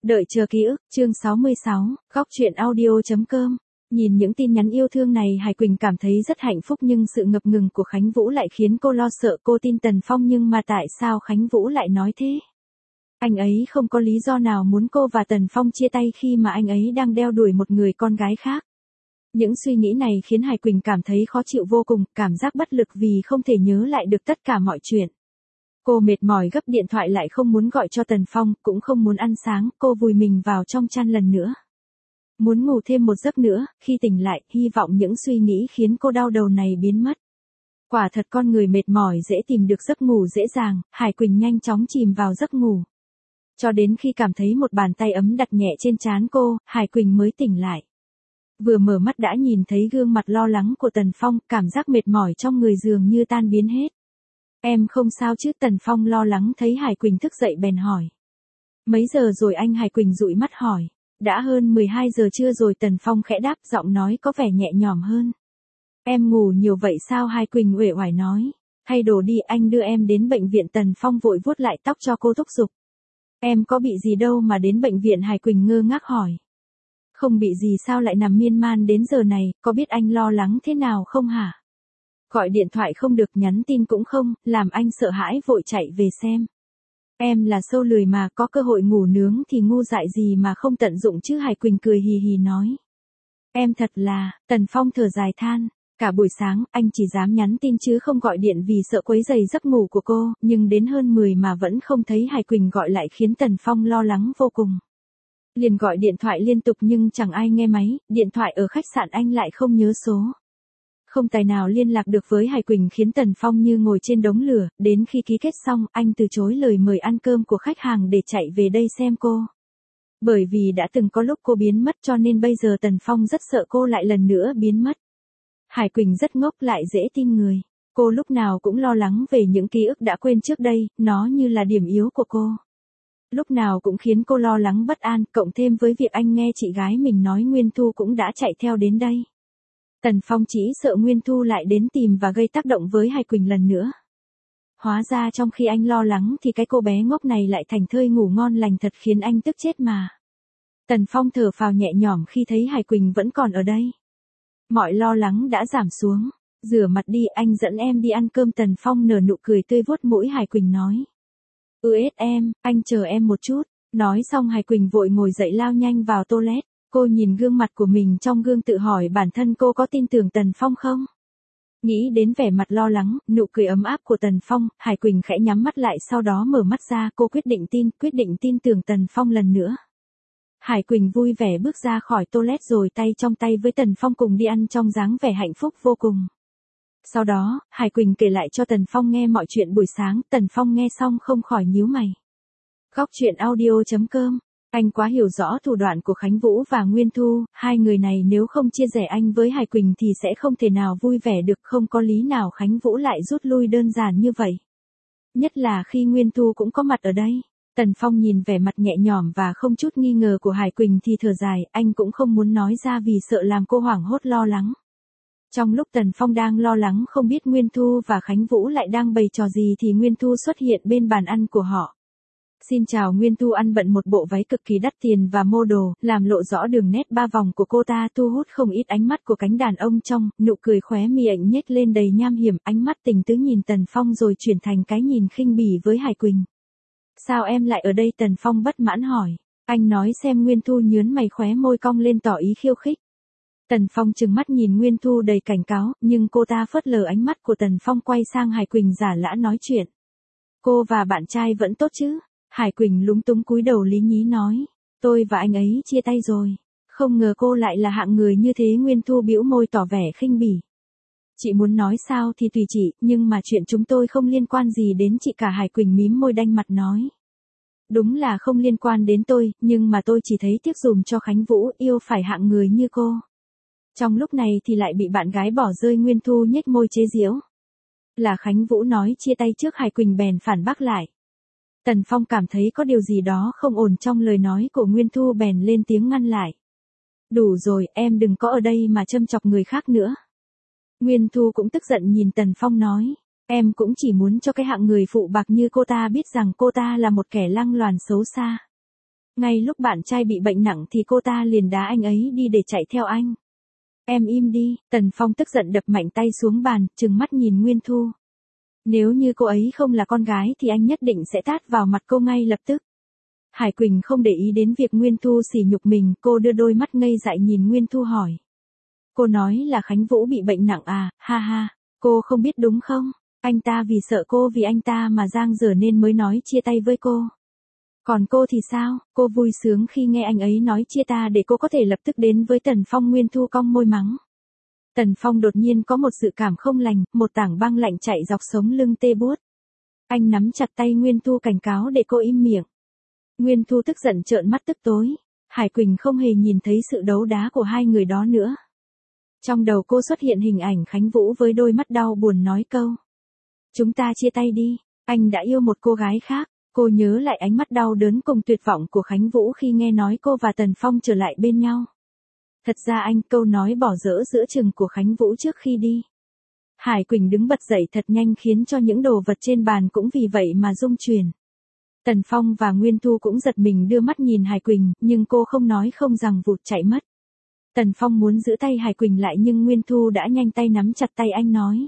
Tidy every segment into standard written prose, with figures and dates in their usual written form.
Đợi chờ ký ức, chương 66, góc truyện audio.com. Nhìn những tin nhắn yêu thương này Hải Quỳnh cảm thấy rất hạnh phúc, nhưng sự ngập ngừng của Khánh Vũ lại khiến cô lo sợ. Cô tin Tần Phong, nhưng mà tại sao Khánh Vũ lại nói thế? Anh ấy không có lý do nào muốn cô và Tần Phong chia tay khi mà anh ấy đang đeo đuổi một người con gái khác. Những suy nghĩ này khiến Hải Quỳnh cảm thấy khó chịu vô cùng, cảm giác bất lực vì không thể nhớ lại được tất cả mọi chuyện. Cô mệt mỏi gấp điện thoại lại không muốn gọi cho Tần Phong, cũng không muốn ăn sáng, cô vùi mình vào trong chăn lần nữa. Muốn ngủ thêm một giấc nữa, khi tỉnh lại, hy vọng những suy nghĩ khiến cô đau đầu này biến mất. Quả thật con người mệt mỏi dễ tìm được giấc ngủ dễ dàng, Hải Quỳnh nhanh chóng chìm vào giấc ngủ. Cho đến khi cảm thấy một bàn tay ấm đặt nhẹ trên trán cô, Hải Quỳnh mới tỉnh lại. Vừa mở mắt đã nhìn thấy gương mặt lo lắng của Tần Phong, cảm giác mệt mỏi trong người dường như tan biến hết. Em không sao chứ? Tần Phong lo lắng thấy Hải Quỳnh thức dậy bèn hỏi. Mấy giờ rồi anh? Hải Quỳnh dụi mắt hỏi. Đã hơn 12 giờ trưa rồi. Tần Phong khẽ đáp, giọng nói có vẻ nhẹ nhõm hơn. Em ngủ nhiều vậy sao? Hải Quỳnh uể oải nói. Thay đồ đi, anh đưa em đến bệnh viện. Tần Phong vội vuốt lại tóc cho cô thúc giục. Em có bị gì đâu mà đến bệnh viện? Hải Quỳnh ngơ ngác hỏi. Không bị gì sao lại nằm miên man đến giờ này, có biết anh lo lắng thế nào không hả? Gọi điện thoại không được, nhắn tin cũng không, làm anh sợ hãi vội chạy về xem. Em là sâu lười mà, có cơ hội ngủ nướng thì ngu dại gì mà không tận dụng chứ? Hải Quỳnh cười hì hì nói. Em thật là, Tần Phong thở dài than. Cả buổi sáng, anh chỉ dám nhắn tin chứ không gọi điện vì sợ quấy rầy giấc ngủ của cô, nhưng đến hơn 10 mà vẫn không thấy Hải Quỳnh gọi lại khiến Tần Phong lo lắng vô cùng. Liền gọi điện thoại liên tục nhưng chẳng ai nghe máy, điện thoại ở khách sạn anh lại không nhớ số. Không tài nào liên lạc được với Hải Quỳnh khiến Tần Phong như ngồi trên đống lửa, đến khi ký kết xong, anh từ chối lời mời ăn cơm của khách hàng để chạy về đây xem cô. Bởi vì đã từng có lúc cô biến mất cho nên bây giờ Tần Phong rất sợ cô lại lần nữa biến mất. Hải Quỳnh rất ngốc lại dễ tin người. Cô lúc nào cũng lo lắng về những ký ức đã quên trước đây, nó như là điểm yếu của cô. Lúc nào cũng khiến cô lo lắng bất an, cộng thêm với việc anh nghe chị gái mình nói Nguyên Thu cũng đã chạy theo đến đây. Tần Phong chỉ sợ Nguyên Thu lại đến tìm và gây tác động với Hải Quỳnh lần nữa. Hóa ra trong khi anh lo lắng thì cái cô bé ngốc này lại thành thơi ngủ ngon lành, thật khiến anh tức chết mà. Tần Phong thở phào nhẹ nhõm khi thấy Hải Quỳnh vẫn còn ở đây. Mọi lo lắng đã giảm xuống. Rửa mặt đi, anh dẫn em đi ăn cơm. Tần Phong nở nụ cười tươi vuốt mũi Hải Quỳnh nói. Em, anh chờ em một chút. Nói xong Hải Quỳnh vội ngồi dậy lao nhanh vào toilet. Cô nhìn gương mặt của mình trong gương tự hỏi bản thân cô có tin tưởng Tần Phong không? Nghĩ đến vẻ mặt lo lắng, nụ cười ấm áp của Tần Phong, Hải Quỳnh khẽ nhắm mắt lại, sau đó mở mắt ra. Cô quyết định tin tưởng Tần Phong lần nữa. Hải Quỳnh vui vẻ bước ra khỏi toilet rồi tay trong tay với Tần Phong cùng đi ăn trong dáng vẻ hạnh phúc vô cùng. Sau đó, Hải Quỳnh kể lại cho Tần Phong nghe mọi chuyện buổi sáng. Tần Phong nghe xong không khỏi nhíu mày. Góc truyện audio.com. Anh quá hiểu rõ thủ đoạn của Khánh Vũ và Nguyên Thu, hai người này nếu không chia rẽ anh với Hải Quỳnh thì sẽ không thể nào vui vẻ được, không có lý nào Khánh Vũ lại rút lui đơn giản như vậy. Nhất là khi Nguyên Thu cũng có mặt ở đây. Tần Phong nhìn vẻ mặt nhẹ nhõm và không chút nghi ngờ của Hải Quỳnh thì thở dài, anh cũng không muốn nói ra vì sợ làm cô hoảng hốt lo lắng. Trong lúc Tần Phong đang lo lắng không biết Nguyên Thu và Khánh Vũ lại đang bày trò gì thì Nguyên Thu xuất hiện bên bàn ăn của họ. Xin chào. Nguyên Thu ăn bận một bộ váy cực kỳ đắt tiền và mô đồ, làm lộ rõ đường nét ba vòng của cô ta, thu hút không ít ánh mắt của cánh đàn ông trong, nụ cười khóe miệng nhếch lên đầy nham hiểm, ánh mắt tình tứ nhìn Tần Phong rồi chuyển thành cái nhìn khinh bỉ với Hải Quỳnh. Sao em lại ở đây? Tần Phong bất mãn hỏi. Anh nói xem. Nguyên Thu nhướng mày khóe môi cong lên tỏ ý khiêu khích. Tần Phong trừng mắt nhìn Nguyên Thu đầy cảnh cáo, nhưng cô ta phớt lờ ánh mắt của Tần Phong, quay sang Hải Quỳnh giả lã nói chuyện. Cô và bạn trai vẫn tốt chứ? Hải Quỳnh lúng túng cúi đầu lý nhí nói. Tôi và anh ấy chia tay rồi. Không ngờ cô lại là hạng người như thế. Nguyên Thu bĩu môi tỏ vẻ khinh bỉ. Chị muốn nói sao thì tùy chị, nhưng mà chuyện chúng tôi không liên quan gì đến chị cả. Hải Quỳnh mím môi đanh mặt nói. Đúng là không liên quan đến tôi, nhưng mà tôi chỉ thấy tiếc dùm cho Khánh Vũ, yêu phải hạng người như cô. Trong lúc này thì lại bị bạn gái bỏ rơi. Nguyên Thu nhếch môi chế giễu. Là Khánh Vũ nói chia tay trước. Hải Quỳnh bèn phản bác lại. Tần Phong cảm thấy có điều gì đó không ổn trong lời nói của Nguyên Thu bèn lên tiếng ngăn lại. Đủ rồi, em đừng có ở đây mà châm chọc người khác nữa. Nguyên Thu cũng tức giận nhìn Tần Phong nói. Em cũng chỉ muốn cho cái hạng người phụ bạc như cô ta biết rằng cô ta là một kẻ lăng loàn xấu xa. Ngay lúc bạn trai bị bệnh nặng thì cô ta liền đá anh ấy đi để chạy theo anh. Em im đi, Tần Phong tức giận đập mạnh tay xuống bàn, trừng mắt nhìn Nguyên Thu. Nếu như cô ấy không là con gái thì anh nhất định sẽ tát vào mặt cô ngay lập tức. Hải Quỳnh không để ý đến việc Nguyên Thu sỉ nhục mình, cô đưa đôi mắt ngây dại nhìn Nguyên Thu hỏi. Cô nói là Khánh Vũ bị bệnh nặng à, ha ha, cô không biết đúng không? Anh ta vì sợ cô vì anh ta mà giang dở nên mới nói chia tay với cô. Còn cô thì sao, cô vui sướng khi nghe anh ấy nói chia ta để cô có thể lập tức đến với Tần Phong. Nguyên Thu cong môi mắng. Tần Phong đột nhiên có một dự cảm không lành, một tảng băng lạnh chạy dọc sống lưng tê buốt. Anh nắm chặt tay Nguyên Thu cảnh cáo để cô im miệng. Nguyên Thu tức giận trợn mắt tức tối. Hải Quỳnh không hề nhìn thấy sự đấu đá của hai người đó nữa. Trong đầu cô xuất hiện hình ảnh Khánh Vũ với đôi mắt đau buồn nói câu. Chúng ta chia tay đi, anh đã yêu một cô gái khác. Cô nhớ lại ánh mắt đau đớn cùng tuyệt vọng của Khánh Vũ khi nghe nói cô và Tần Phong trở lại bên nhau. Thật ra anh, câu nói bỏ dở giữa chừng của Khánh Vũ trước khi đi. Hải Quỳnh đứng bật dậy thật nhanh khiến cho những đồ vật trên bàn cũng vì vậy mà rung chuyển. Tần Phong và Nguyên Thu cũng giật mình đưa mắt nhìn Hải Quỳnh, nhưng cô không nói không rằng vụt chạy mất. Tần Phong muốn giữ tay Hải Quỳnh lại nhưng Nguyên Thu đã nhanh tay nắm chặt tay anh nói.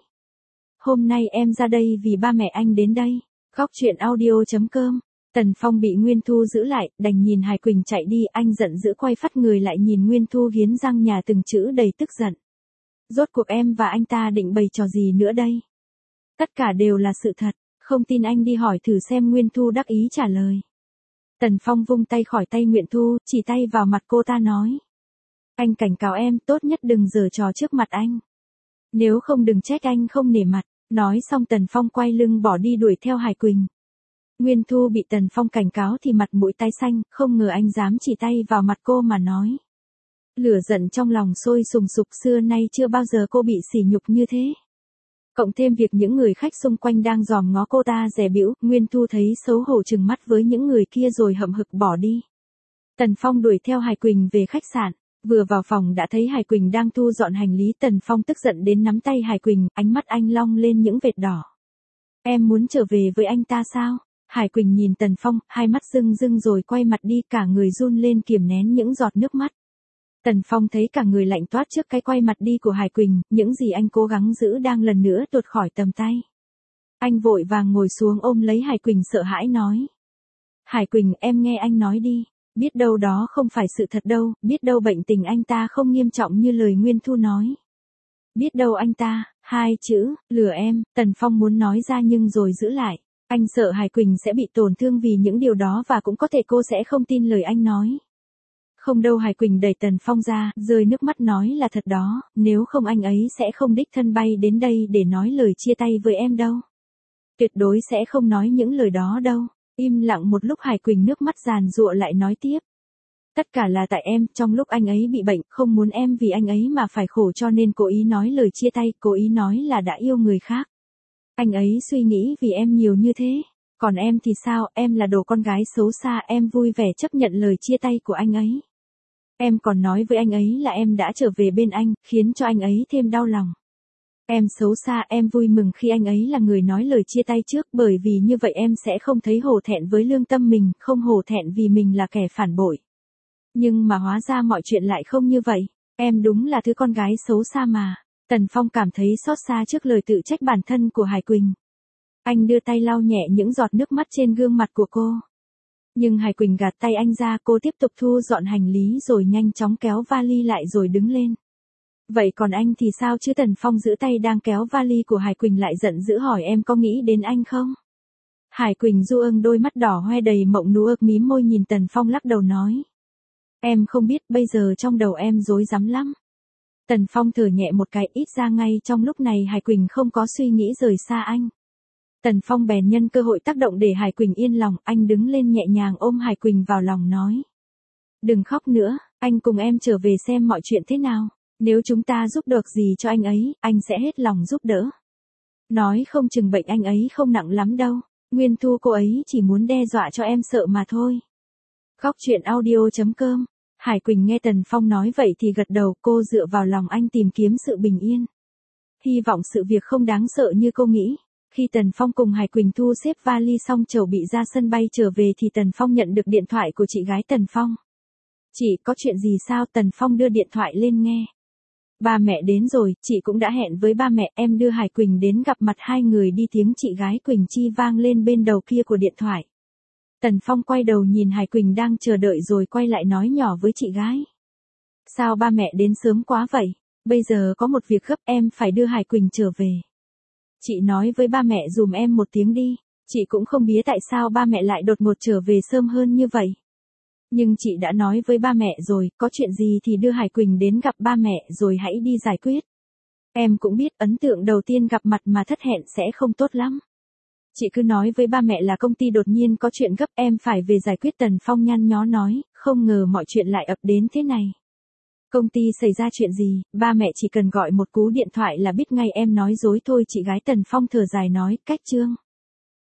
Hôm nay em ra đây vì ba mẹ anh đến đây. Góc truyện audio.com. Tần Phong bị Nguyên Thu giữ lại, đành nhìn Hải Quỳnh chạy đi, anh giận dữ quay phắt người lại nhìn Nguyên Thu nghiến răng nhà từng chữ đầy tức giận. Rốt cuộc em và anh ta định bày trò gì nữa đây? Tất cả đều là sự thật, không tin anh đi hỏi thử xem. Nguyên Thu đắc ý trả lời. Tần Phong vung tay khỏi tay Nguyên Thu, chỉ tay vào mặt cô ta nói. Anh cảnh cáo em, tốt nhất đừng giở trò trước mặt anh. Nếu không đừng trách anh không nể mặt. Nói xong Tần Phong quay lưng bỏ đi đuổi theo Hải Quỳnh. Nguyên Thu bị Tần Phong cảnh cáo thì mặt mũi tái xanh, không ngờ anh dám chỉ tay vào mặt cô mà nói. Lửa giận trong lòng sôi sùng sục, xưa nay chưa bao giờ cô bị sỉ nhục như thế. Cộng thêm việc những người khách xung quanh đang dòm ngó cô ta dè bĩu, Nguyên Thu thấy xấu hổ trừng mắt với những người kia rồi hậm hực bỏ đi. Tần Phong đuổi theo Hải Quỳnh về khách sạn. Vừa vào phòng đã thấy Hải Quỳnh đang thu dọn hành lý. Tần Phong tức giận đến nắm tay Hải Quỳnh, ánh mắt anh long lên những vệt đỏ. Em muốn trở về với anh ta sao? Hải Quỳnh nhìn Tần Phong, hai mắt rưng rưng rồi quay mặt đi, cả người run lên kiềm nén những giọt nước mắt. Tần Phong thấy cả người lạnh toát trước cái quay mặt đi của Hải Quỳnh, những gì anh cố gắng giữ đang lần nữa tuột khỏi tầm tay. Anh vội vàng ngồi xuống ôm lấy Hải Quỳnh sợ hãi nói. Hải Quỳnh, em nghe anh nói đi. Biết đâu đó không phải sự thật đâu, biết đâu bệnh tình anh ta không nghiêm trọng như lời Nguyên Thu nói. Biết đâu anh ta, hai chữ, lừa em, Tần Phong muốn nói ra nhưng rồi giữ lại. Anh sợ Hải Quỳnh sẽ bị tổn thương vì những điều đó và cũng có thể cô sẽ không tin lời anh nói. Không đâu, Hải Quỳnh đẩy Tần Phong ra, rơi nước mắt nói là thật đó, nếu không anh ấy sẽ không đích thân bay đến đây để nói lời chia tay với em đâu. Tuyệt đối sẽ không nói những lời đó đâu. Im lặng một lúc Hải Quỳnh nước mắt giàn giụa lại nói tiếp. Tất cả là tại em, trong lúc anh ấy bị bệnh, không muốn em vì anh ấy mà phải khổ cho nên cố ý nói lời chia tay, cố ý nói là đã yêu người khác. Anh ấy suy nghĩ vì em nhiều như thế. Còn em thì sao, em là đồ con gái xấu xa, em vui vẻ chấp nhận lời chia tay của anh ấy. Em còn nói với anh ấy là em đã trở về bên anh, khiến cho anh ấy thêm đau lòng. Em xấu xa, em vui mừng khi anh ấy là người nói lời chia tay trước, bởi vì như vậy em sẽ không thấy hổ thẹn với lương tâm mình, không hổ thẹn vì mình là kẻ phản bội. Nhưng mà hóa ra mọi chuyện lại không như vậy, em đúng là thứ con gái xấu xa mà. Tần Phong cảm thấy xót xa trước lời tự trách bản thân của Hải Quỳnh. Anh đưa tay lau nhẹ những giọt nước mắt trên gương mặt của cô. Nhưng Hải Quỳnh gạt tay anh ra, cô tiếp tục thu dọn hành lý rồi nhanh chóng kéo vali lại rồi đứng lên. Vậy còn anh thì sao chứ? Tần Phong giữ tay đang kéo vali của Hải Quỳnh lại giận dữ hỏi, em có nghĩ đến anh không? Hải Quỳnh du ưng đôi mắt đỏ hoe đầy mộng nú ực mím môi nhìn Tần Phong lắc đầu nói. Em không biết, bây giờ trong đầu em rối rắm lắm. Tần Phong thở nhẹ một cái, ít ra ngay trong lúc này Hải Quỳnh không có suy nghĩ rời xa anh. Tần Phong bèn nhân cơ hội tác động để Hải Quỳnh yên lòng, anh đứng lên nhẹ nhàng ôm Hải Quỳnh vào lòng nói. Đừng khóc nữa, anh cùng em trở về xem mọi chuyện thế nào. Nếu chúng ta giúp được gì cho anh ấy, anh sẽ hết lòng giúp đỡ. Nói không chừng bệnh anh ấy không nặng lắm đâu. Nguyên Thu cô ấy chỉ muốn đe dọa cho em sợ mà thôi. Góc truyện audio.com. Hải Quỳnh nghe Tần Phong nói vậy thì gật đầu, cô dựa vào lòng anh tìm kiếm sự bình yên. Hy vọng sự việc không đáng sợ như cô nghĩ. Khi Tần Phong cùng Hải Quỳnh thu xếp vali xong chuẩn bị ra sân bay trở về thì Tần Phong nhận được điện thoại của chị gái Tần Phong. Chị có chuyện gì sao? Tần Phong đưa điện thoại lên nghe. Ba mẹ đến rồi, chị cũng đã hẹn với ba mẹ, em đưa Hải Quỳnh đến gặp mặt hai người đi, tiếng chị gái Quỳnh Chi vang lên bên đầu kia của điện thoại. Tần Phong quay đầu nhìn Hải Quỳnh đang chờ đợi rồi quay lại nói nhỏ với chị gái. Sao ba mẹ đến sớm quá vậy? Bây giờ có một việc gấp, em phải đưa Hải Quỳnh trở về. Chị nói với ba mẹ dùm em một tiếng đi, chị cũng không biết tại sao ba mẹ lại đột ngột trở về sớm hơn như vậy. Nhưng chị đã nói với ba mẹ rồi, có chuyện gì thì đưa Hải Quỳnh đến gặp ba mẹ rồi hãy đi giải quyết. Em cũng biết ấn tượng đầu tiên gặp mặt mà thất hẹn sẽ không tốt lắm. Chị cứ nói với ba mẹ là công ty đột nhiên có chuyện gấp em phải về giải quyết. Tần Phong nhăn nhó nói, không ngờ mọi chuyện lại ập đến thế này. Công ty xảy ra chuyện gì, ba mẹ chỉ cần gọi một cú điện thoại là biết ngay, em nói dối thôi. Chị gái Tần Phong thở dài nói, cách Trương.